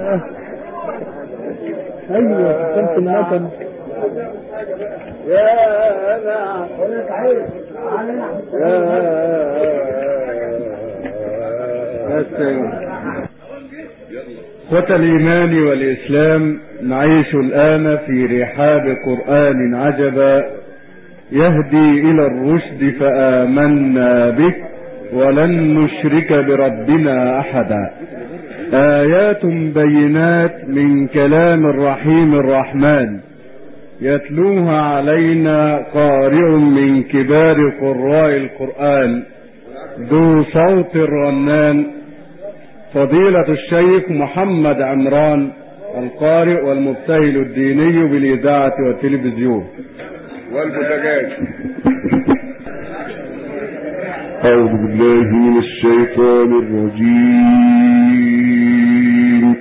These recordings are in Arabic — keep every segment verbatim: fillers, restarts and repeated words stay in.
ايوه كنت المثل يا نعم إخوة الإيمان والإسلام، نعيش الآن في رحاب قرآن عجبا يهدي إلى الرشد فآمنا به ولن نشرك بربنا أحدا. آيات بينات من كلام الرحيم الرحمن يتلوها علينا قارئ من كبار قراء القرآن ذو صوت رنان، فضيلة الشيخ محمد عمران، القارئ والمبتهل الديني بالإذاعة والتلفزيون والبوتاجاز. أعوذ بالله من الشيطان الرجيم.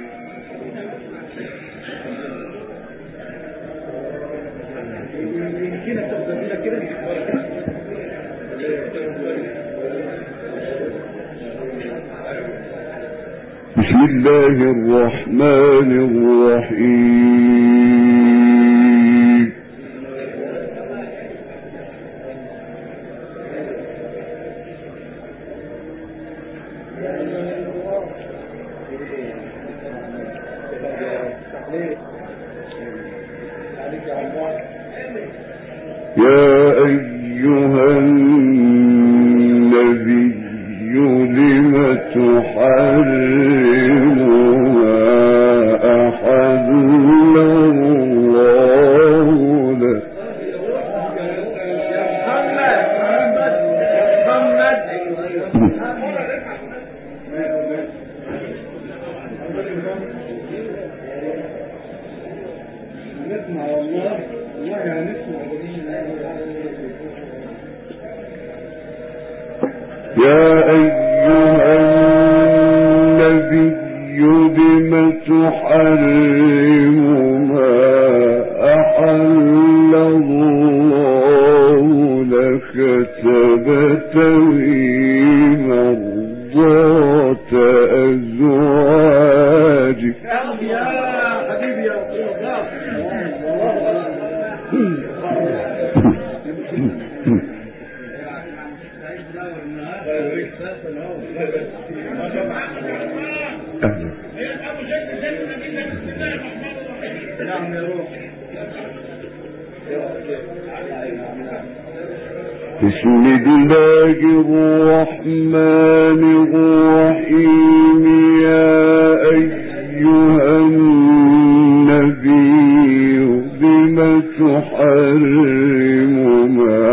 بسم الله الرحمن الرحيم. يا أيها النبي لم تحرم ما أحل الله لك. يا أيها النبي لم تحرم ما أحل الله لك تبتغي مرضات أزواجك. يا حبيبي يا بسم الله الرحمن الرحيم. يا أيها النبي لم تحرم ما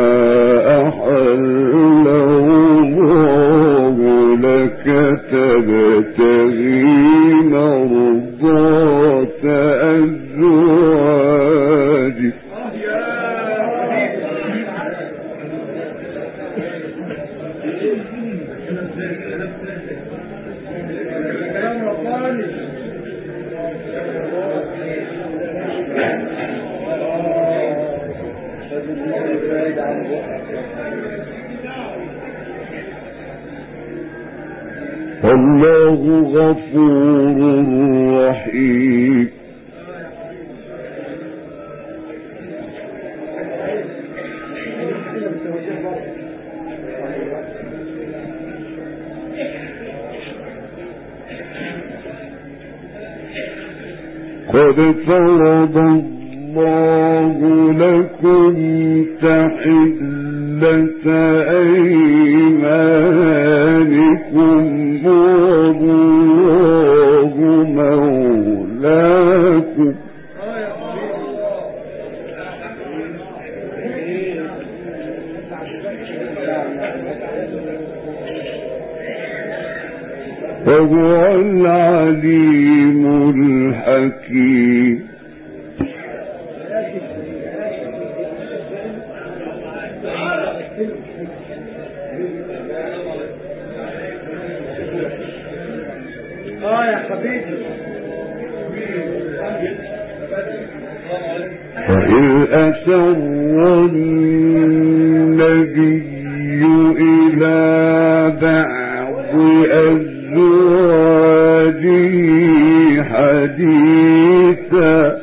أحل الله لك تبتغي مرضات أزواجك. الله غفور رحيم. قد فرض الله لكم تحلة أيمانكم والله مولاكم. وهو العليم الحكيم. اه يا حبيبي. وإذ أسر النبي إلى بعض أزواجه حديثا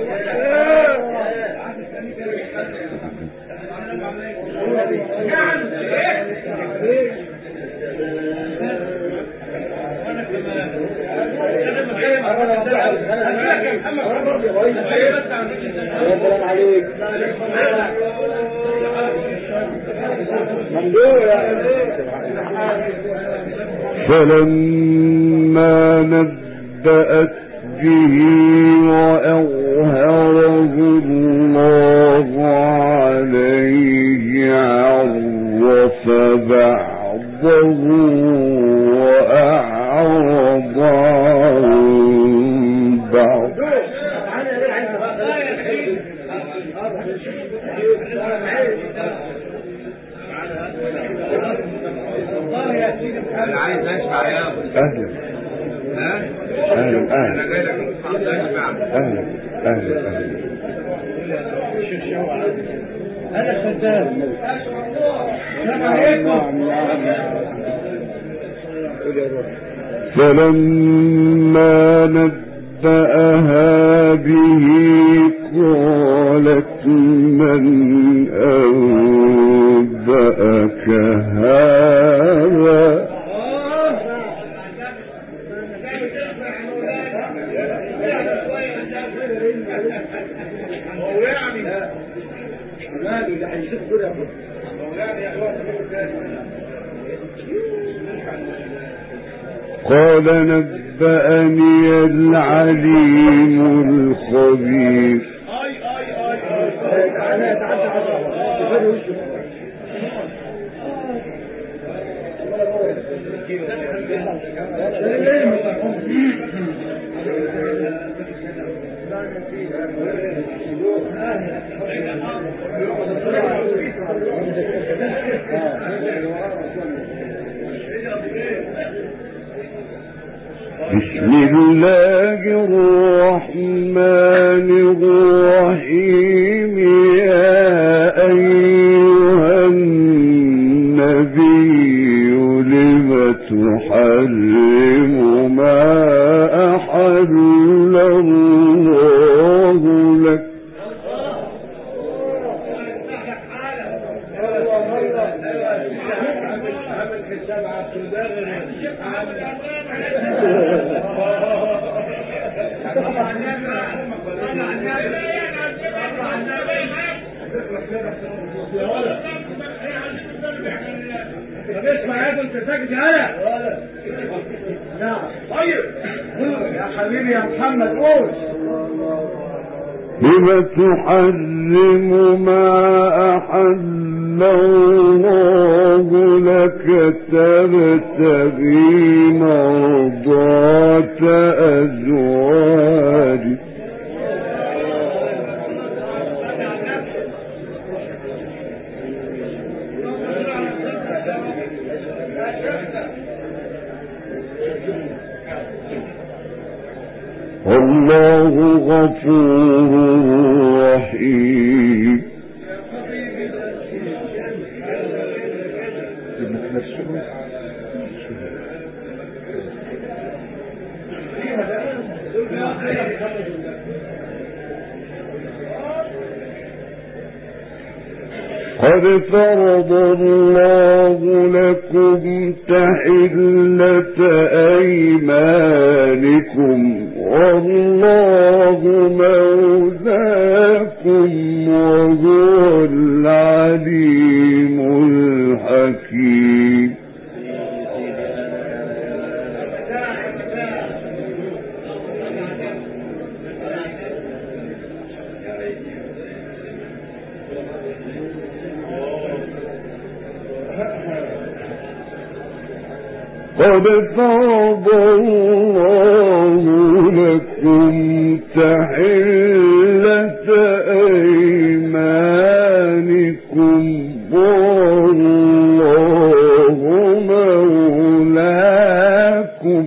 فلما نبأت به وأظهره الله عليه عرف بعضه وأعرض عن بعض انا عايز اشبع يا ابو أهلا ها أهلا أهلا انا جاي لك اشبع أهلا أهلا أهلا انا خدام فلما نبأها به قالت من أنبأك هذا قال نبأني العليم الخبير بسم الله الرحمن الرحيم يا أيها النبي لم تحرم ما أحل الله لك اسمع يا انت ساكت يا نعم طيب يا حبيبي يا محمد قول لم تحرم ما أحل الله لك تبتغي مرضات أزواجك والله غفور رحيم قد فرض الله لكم تحلة أيمانكم والله مولاكم وهو العليم الحكيم قد فرض الله لكم تحلة أيمانكم والله مولاكم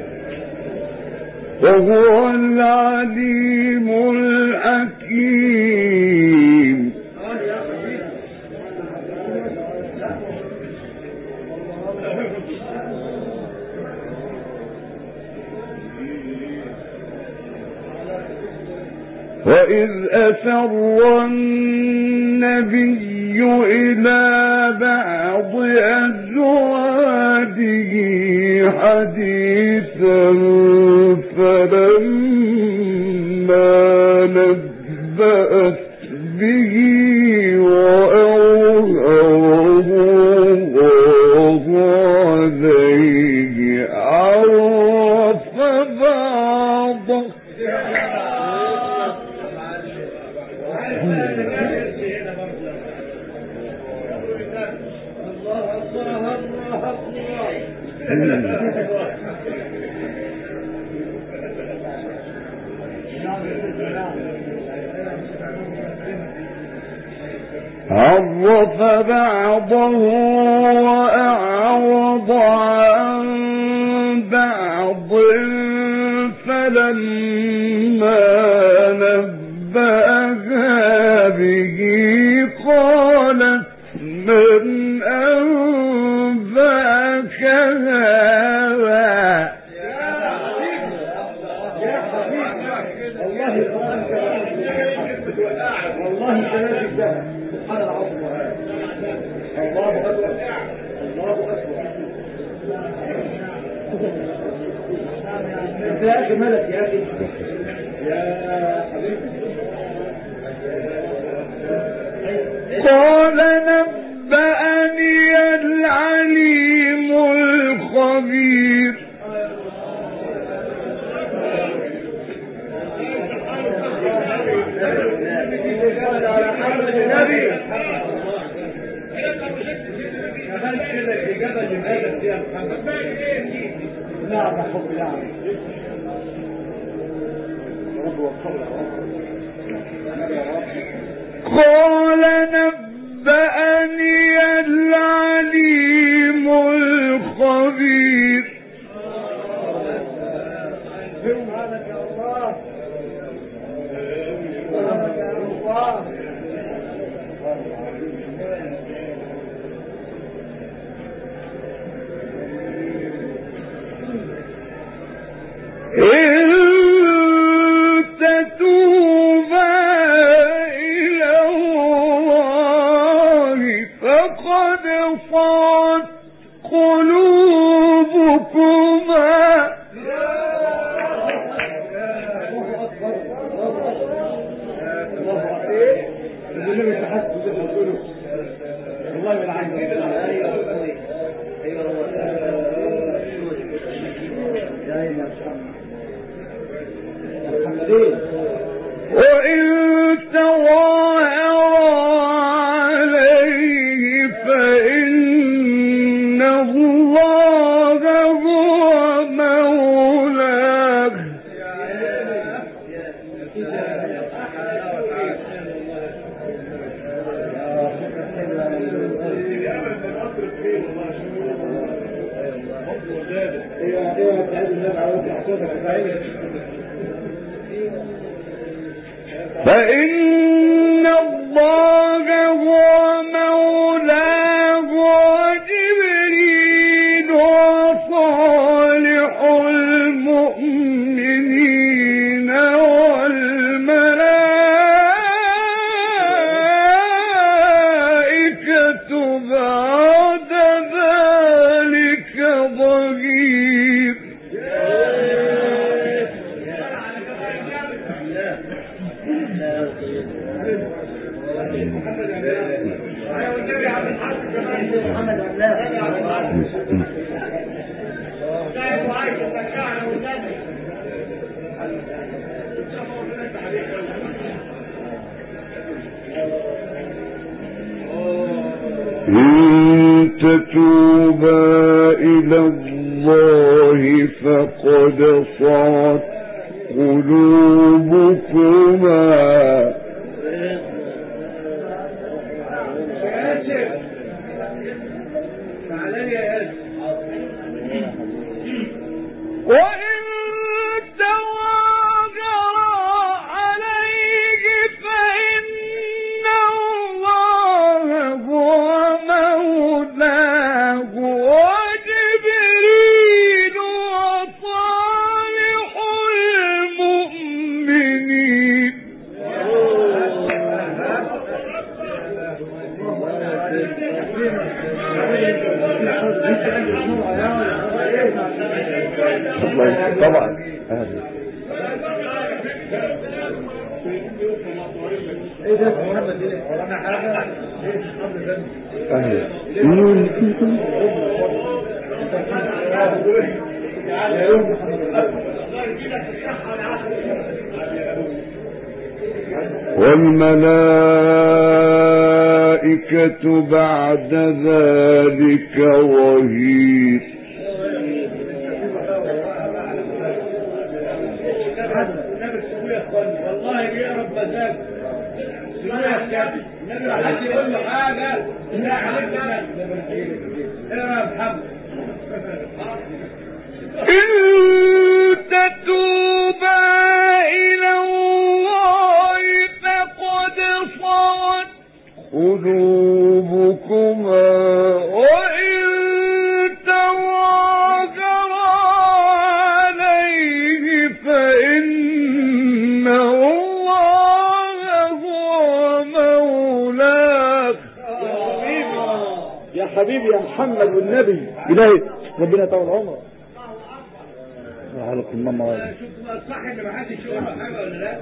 وهو العليم الحكيم وإذ أسر النبي إلى بعض أزواجه حديثا فلما نبأت به وأظهره الله عليه عرف بعضه عرف بعضه وأعرض عن بعض فلما نبأها به قالت من أنبأك هذا والله سبحان العظيم الله أكبر الله أكبر انت يا أخي ملك يا أخي يا حبيبي قال نبأني العليم الخبير نعم يا حب نعم قال نبأني العليم الخبير سبحانك يا الله سبحانك يا الله إن تتوبا إلى الله فقد صغت قلوبكما وإن تظاهرا عليه فإن الله هو مولاه فإن الله هو مولاه وجبريل وصالح المؤمنين والملائكة بعد ذلك ظهير إن تتوبا إلى الله فقد صغت قلوبكما وإن تظاهرا عليه فإن الله هو مولاه وجبريل وصالح طبعا اهلا ايه ده محمد ايه ورانا حاجه ايه اهلا يا يوم محمد والملائكة بعد ذلك ظهير والله بيقرب مزاج النبي حد يقول له حاجه لا عليك انا اقرا محمد إن تتوبا إلى الله فقد صغت قلوبكما وإن تظاهرا عليه فإن الله هو مولاه. يا حبيبي يا محمد والنبي إلهي ربنا يطول عمرك. عليكم ماما شوف الصح اللي ما حدش يقول له حاجه ولا لا.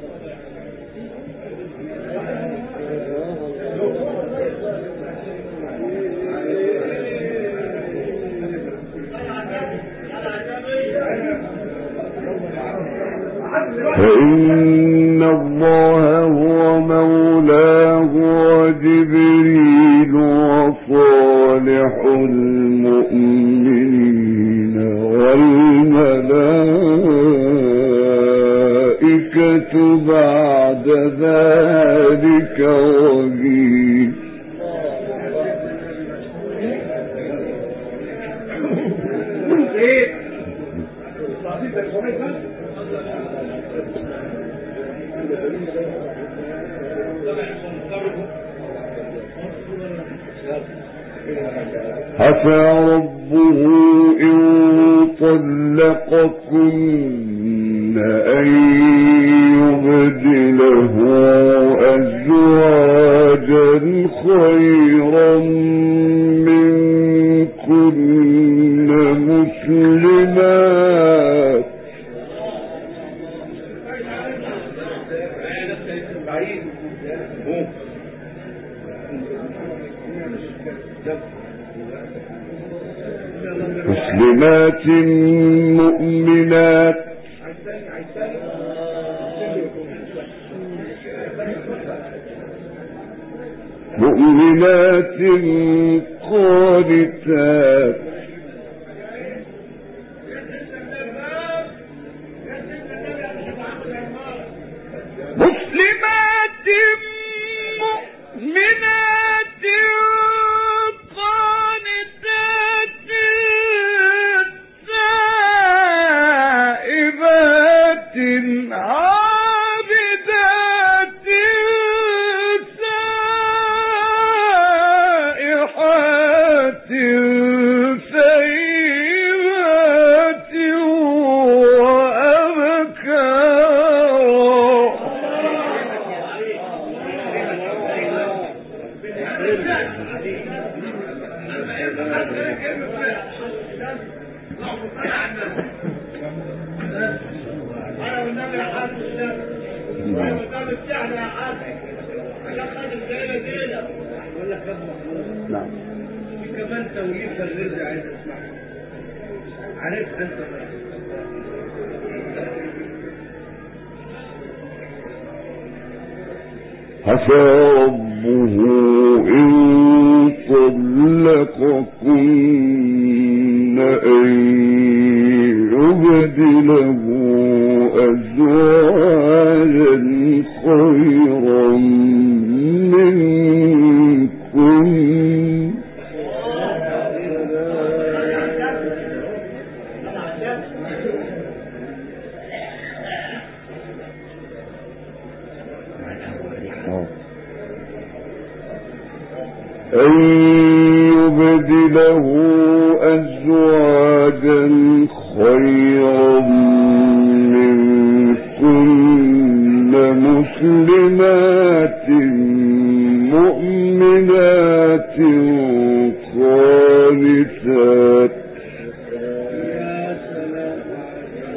فإن الله هو مولاه وجبريل وصالح المؤمنين والملائكة بعد ذلك ظهير. عسى ربه إن طلقكن أن يبدله أزواجا خيرا منكن مسلمات مسلمات مؤمنات مؤمنات قانتات مسلمات مؤمنات قانتات تائبات عابدات سائحات ثيبات نعم كمان توليف الرزق عايز اسمعها. عارف انت عسى ربه إن طلقكن أن يبدله أزواجا خيرا منكن أن يبدله أزواجا خيرا منكن مسلمات مؤمنات قانتات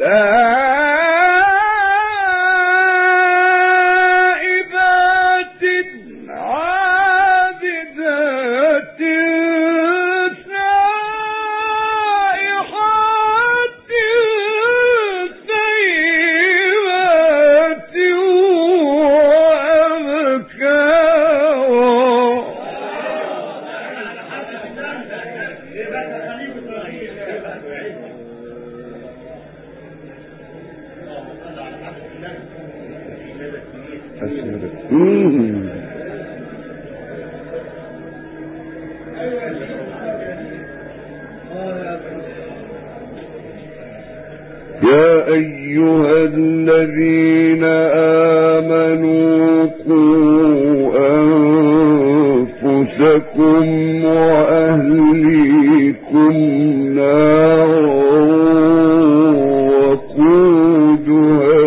يا أيها الذين آمنوا قوا أنفسكم وأهليكم نارا وقودها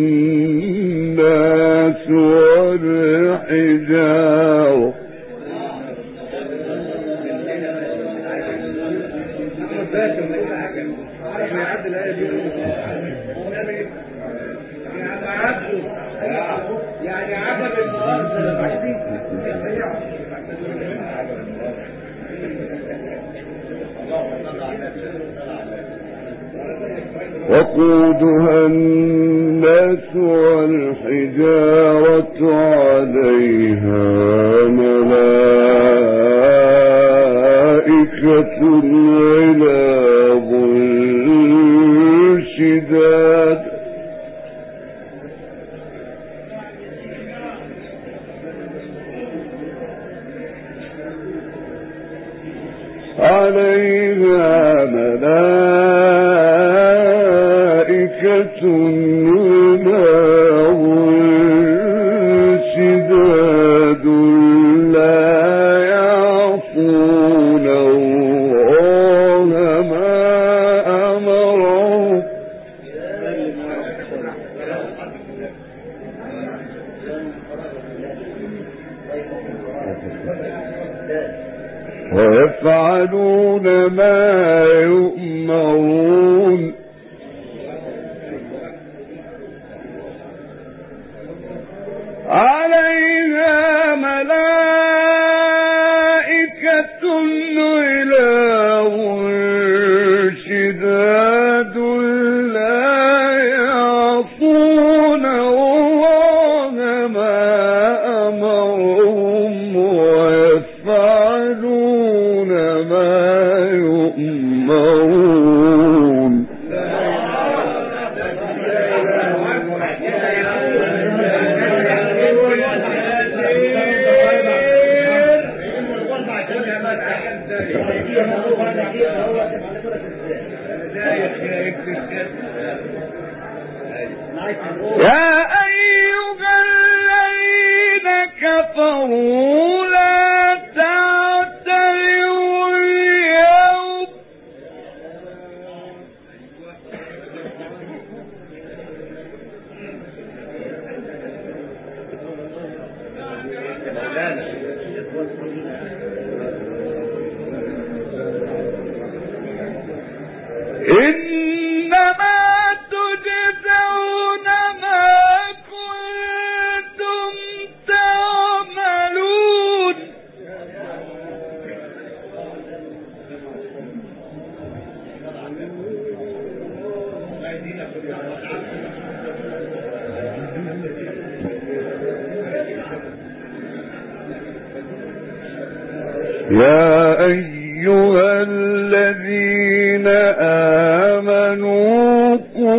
الناس والحجارة يعني عدد المؤاخذة وقودها الناس والحجارة عليها ملائكة غلاظ شداد عليها ملائكة غلاظ شداد لا يعصون الله ما أمرهم ويفعلون ما يؤمرون عليها ملائكة غلاظ شداد لا يعصون الله ما أمرهم ويفعلون ما يؤمرون يا أيها الذين كفروا لا تعتذروا اليوم إنما تجزون ما كنتم تعملون يا أيها الذين آمنوا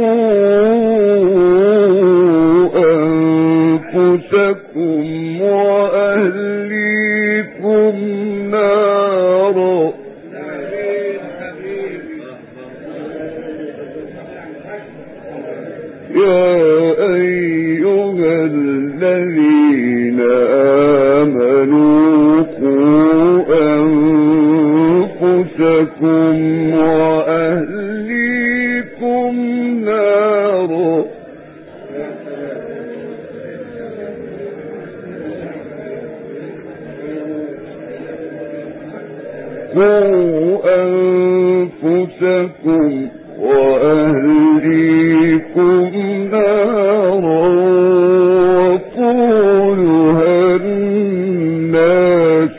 قوا أنفسكم وأهليكم نارا يا أيها الذين آمنوا قوا أنفسكم وأهليكم نارا قوا أنفسكم وأهليكم نارا وقودها الناس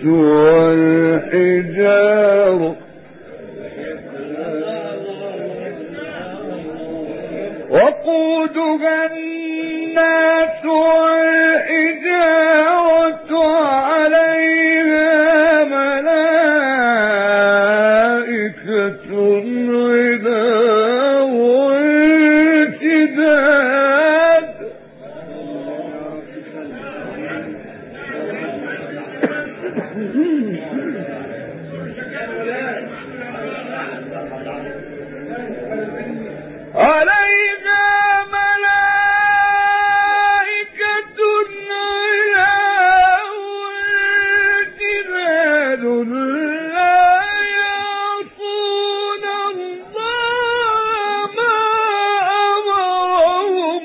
والحجارة وقودها الناس والحجارة عليها ملائكة غلاظ شداد عليها ملائكة غلاظ شداد لا يعصون الله ما أمرهم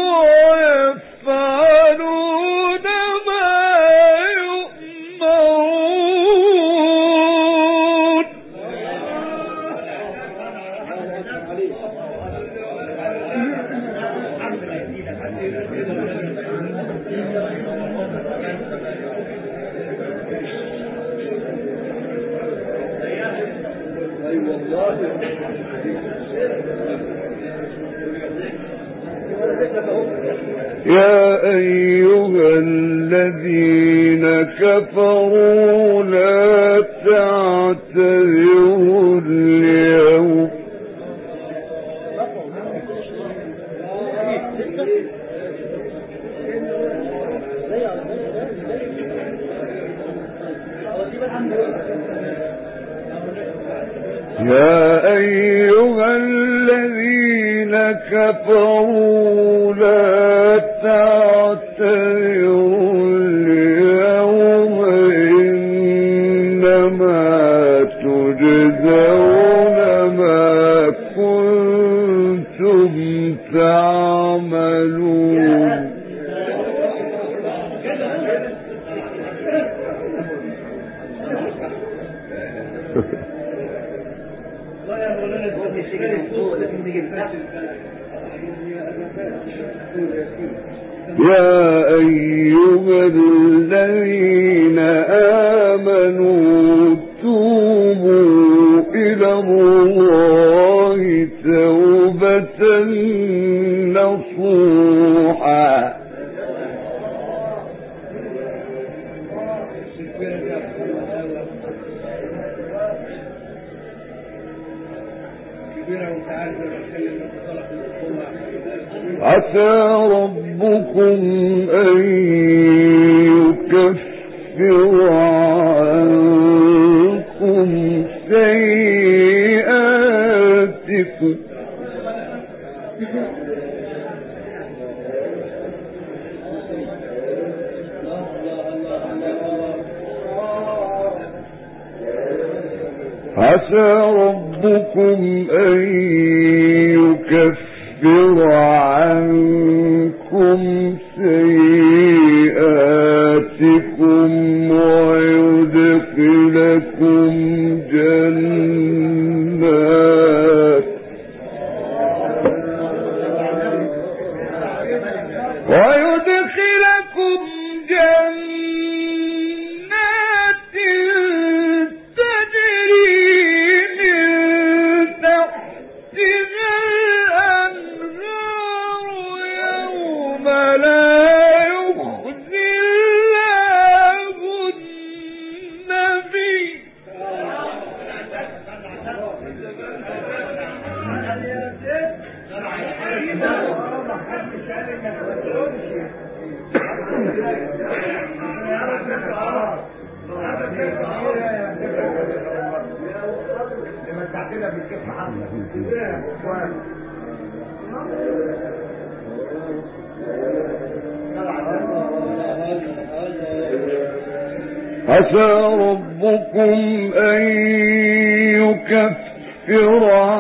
ويفعلون ما يؤمرون. يا أيها الذين كفروا لا تعتذروا اليوم يا أيها الذين كفروا لا تعتذروا اليوم إنما تجزون ما كنتم تعملون. يا أيها الذين آمنوا توبوا إلى الله توبة نصوحا عسى ربكم أن يكفر عنكم سيئاتكم عسى ربكم أن يكفر عنكم سيئاتكم ويدخلكم جنات ويدخلكم جنات تجري من تحتها الأنهار يوم لا يخزي الله النبي عسى ربكم أن يكفر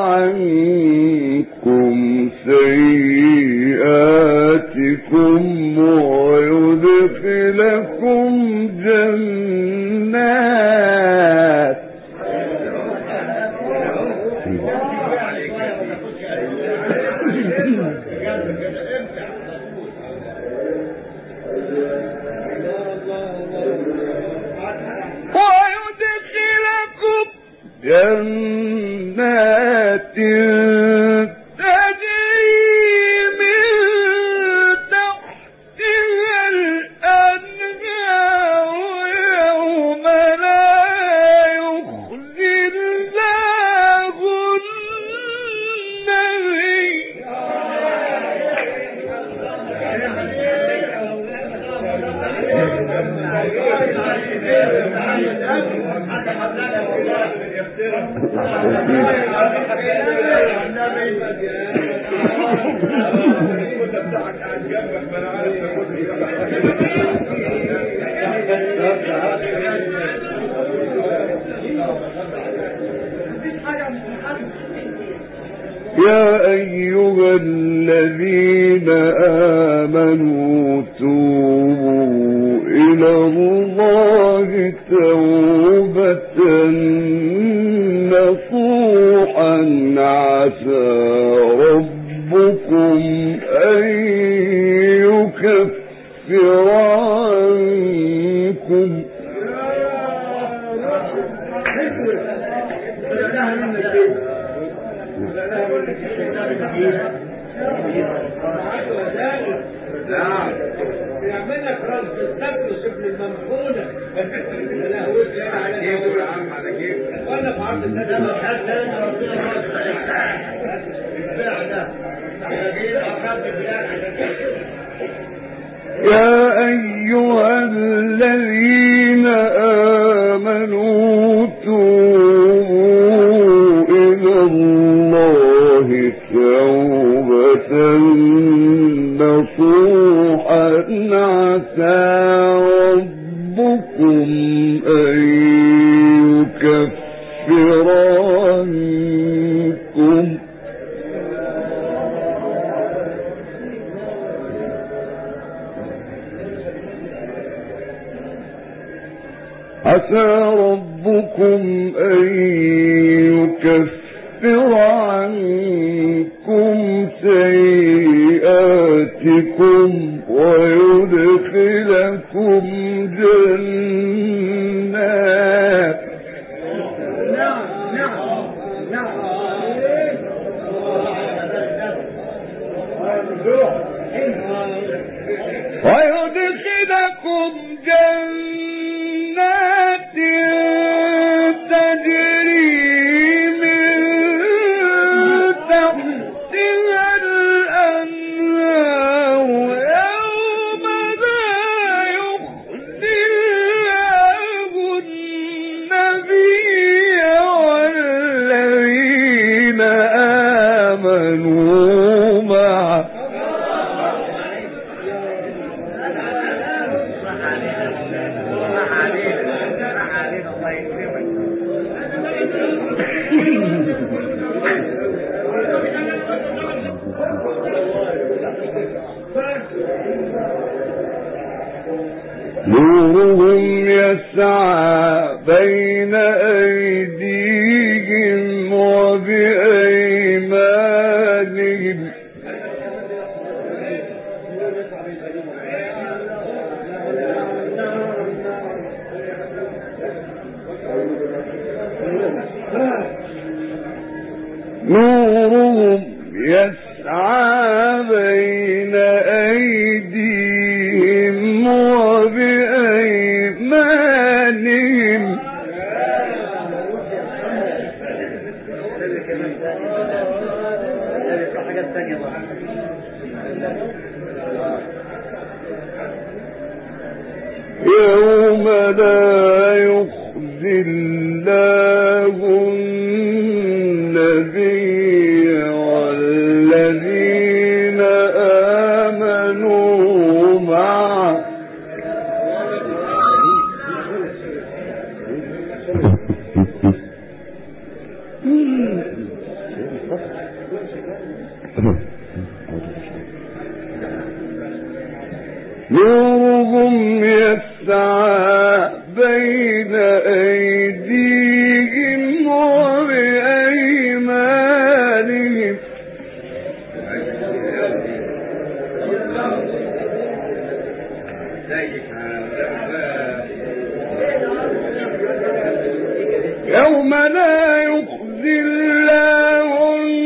عنكم سيئاتكم ويدخلكم جنات يا أيها الذين آمنوا توبوا إلى الله توبة نصوحا عسى ربكم أن يكفر عنكم بيعمل لك راس بالسبب وشبل الممحونة لا هو على كيفه يا عم على كيفه ولا في عرض السنة حتى أنا رسول الله يا أيها الذين آمنوا توبوا إلى الله توبة نصوحا عسى ربكم أن يكفر عنكم عسى ربكم أن يكفر عنكم سيئاتكم ويدخلكم جنات ويدخلكم جنات تجري من تحتها الأنهار يوم لا يخزي الله النبي والذين آمنوا معه نورهم يسعى بين أيديهم وبأيمانهم نورهم يسعى بين أيديهم وبأيمانهم يوم لا يخزي الله النبي والذين آمنوا معه نورهم يسعى بين أيديهم وبأيمانهم يوم لا يخزي الله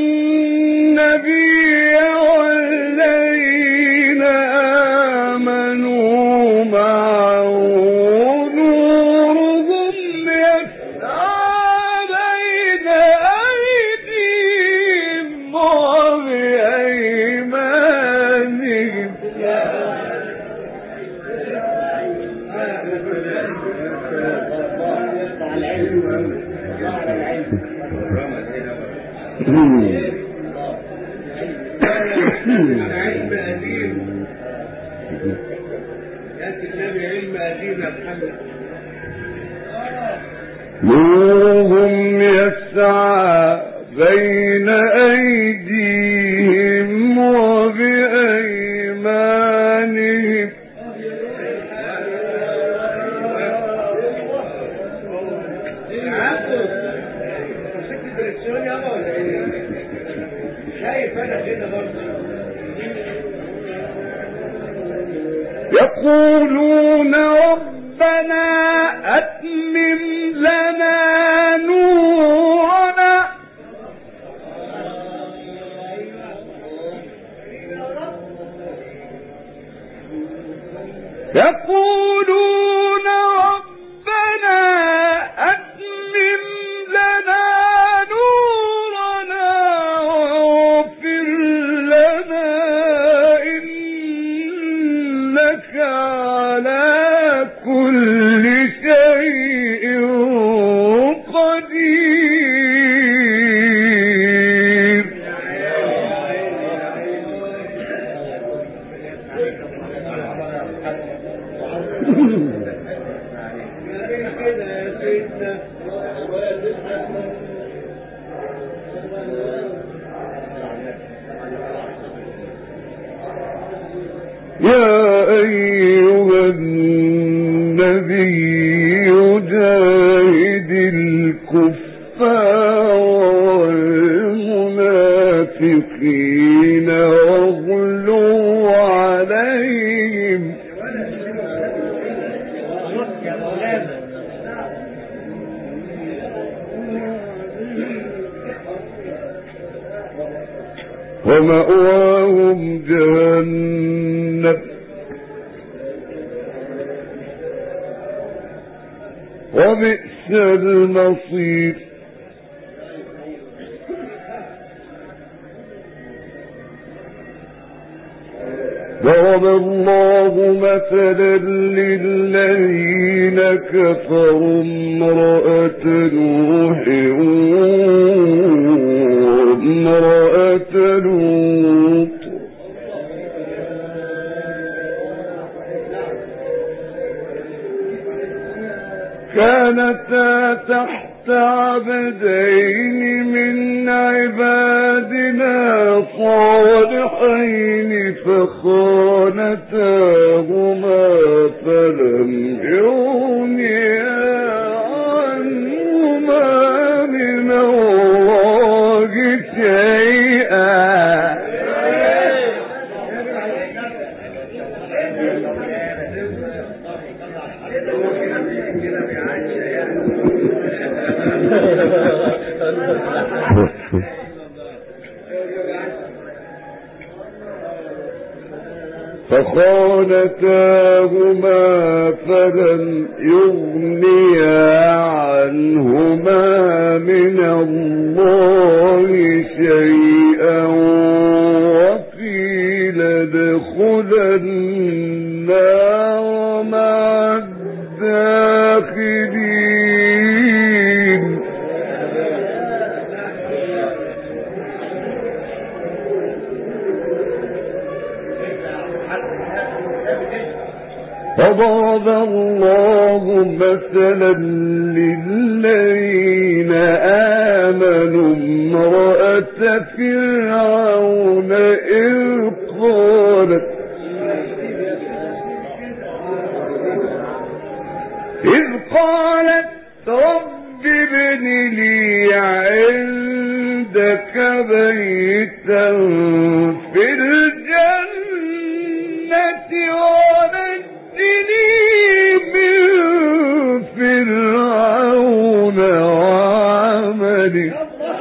علم قديم يأتي النبي علم قديم يا محمد. نورهم يسعى بين أيديهم وبأيمانهم يقولون ربنا أتمم لنا نورنا يقولون ربنا أتمم لنا نورنا واغفر لنا إنك على كل شيء قدير. يا أيها النبي جاهد الكفار والمنافقين واغلظ عليهم ومأواهم جهنم وبئس المصير. ضرب الله مثلا للذين كفروا امرأة نوح وامرأة لوط كانتا تحت عبدين من عبادنا صالحين فخانتاهما فلم يغنيا عنهما من الله شيئا فخانتاهما فلم يغنيا عنهما من الله شيئا وقيل ادخلا النار مع الداخلين. فضرب الله مثلا للذين آمنوا امرأة فرعون إذ قالت إذ قالت رب ابن لي عندك بيتا في الجنة ونجني من فرعون وعمله.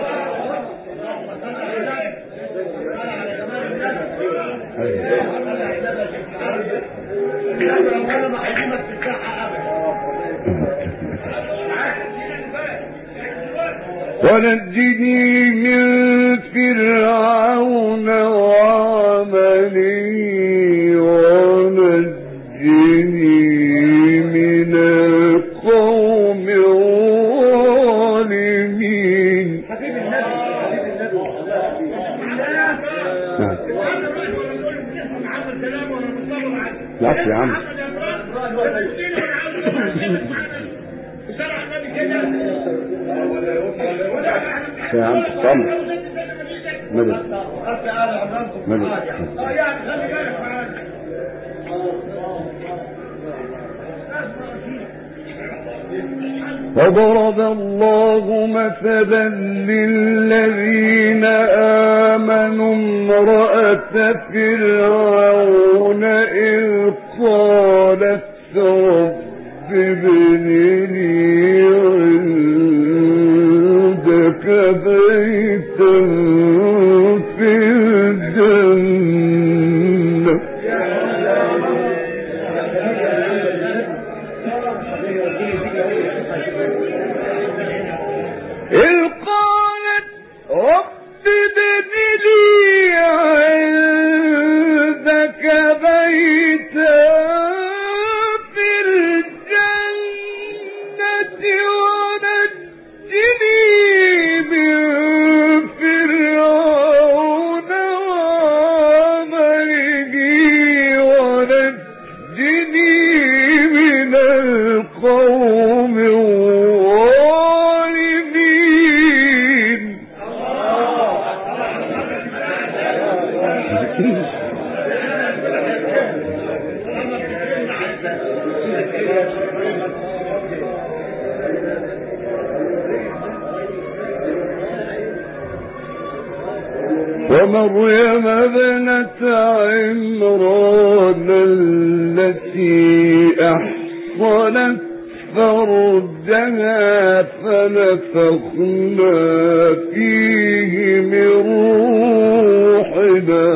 ونجني من فرعون وعمله ونجني من القوم الظالمين. لا يا عم يا عم صمت مدد مدد وضرب الله مثلا للذين آمنوا امرأة فرعون إذ قالت رب ابن لي عندك بيتا في الجنة إذ قالت رب ابن لي عندك بيتا في الجنة ونجني من فرعون وعمله ونجني من القوم الظالمين. ومريم ابنة عمران التي أحصنت فرجها فنفخنا فيه من روحنا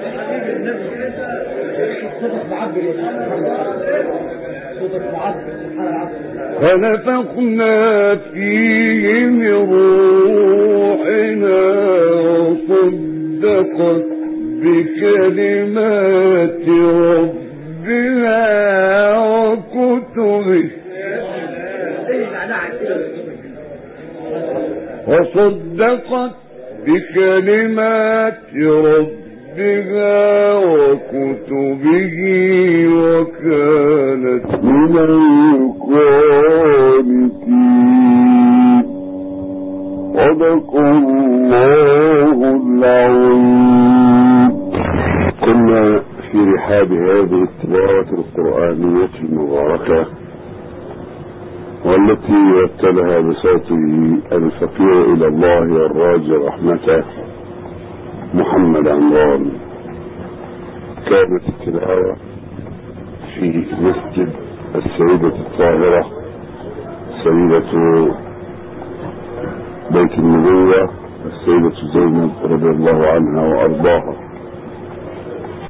فنفخنا فيه من روحنا وصدقت بكلمات ربها وكتبه وصدقت بكلمات ربها وكتبه وكانت من القانتين. صدق الله العظيم. كنا في رحاب هذه التلاوة القرآنية المباركة والتي رتلها بصوته الفقير إلى الله والراجي رحمته محمد عمران. كانت التلاوة في مسجد السيدة الطاهرة سيدة بيت النبوة السيدة زينب رضي الله عنها وأرضاها.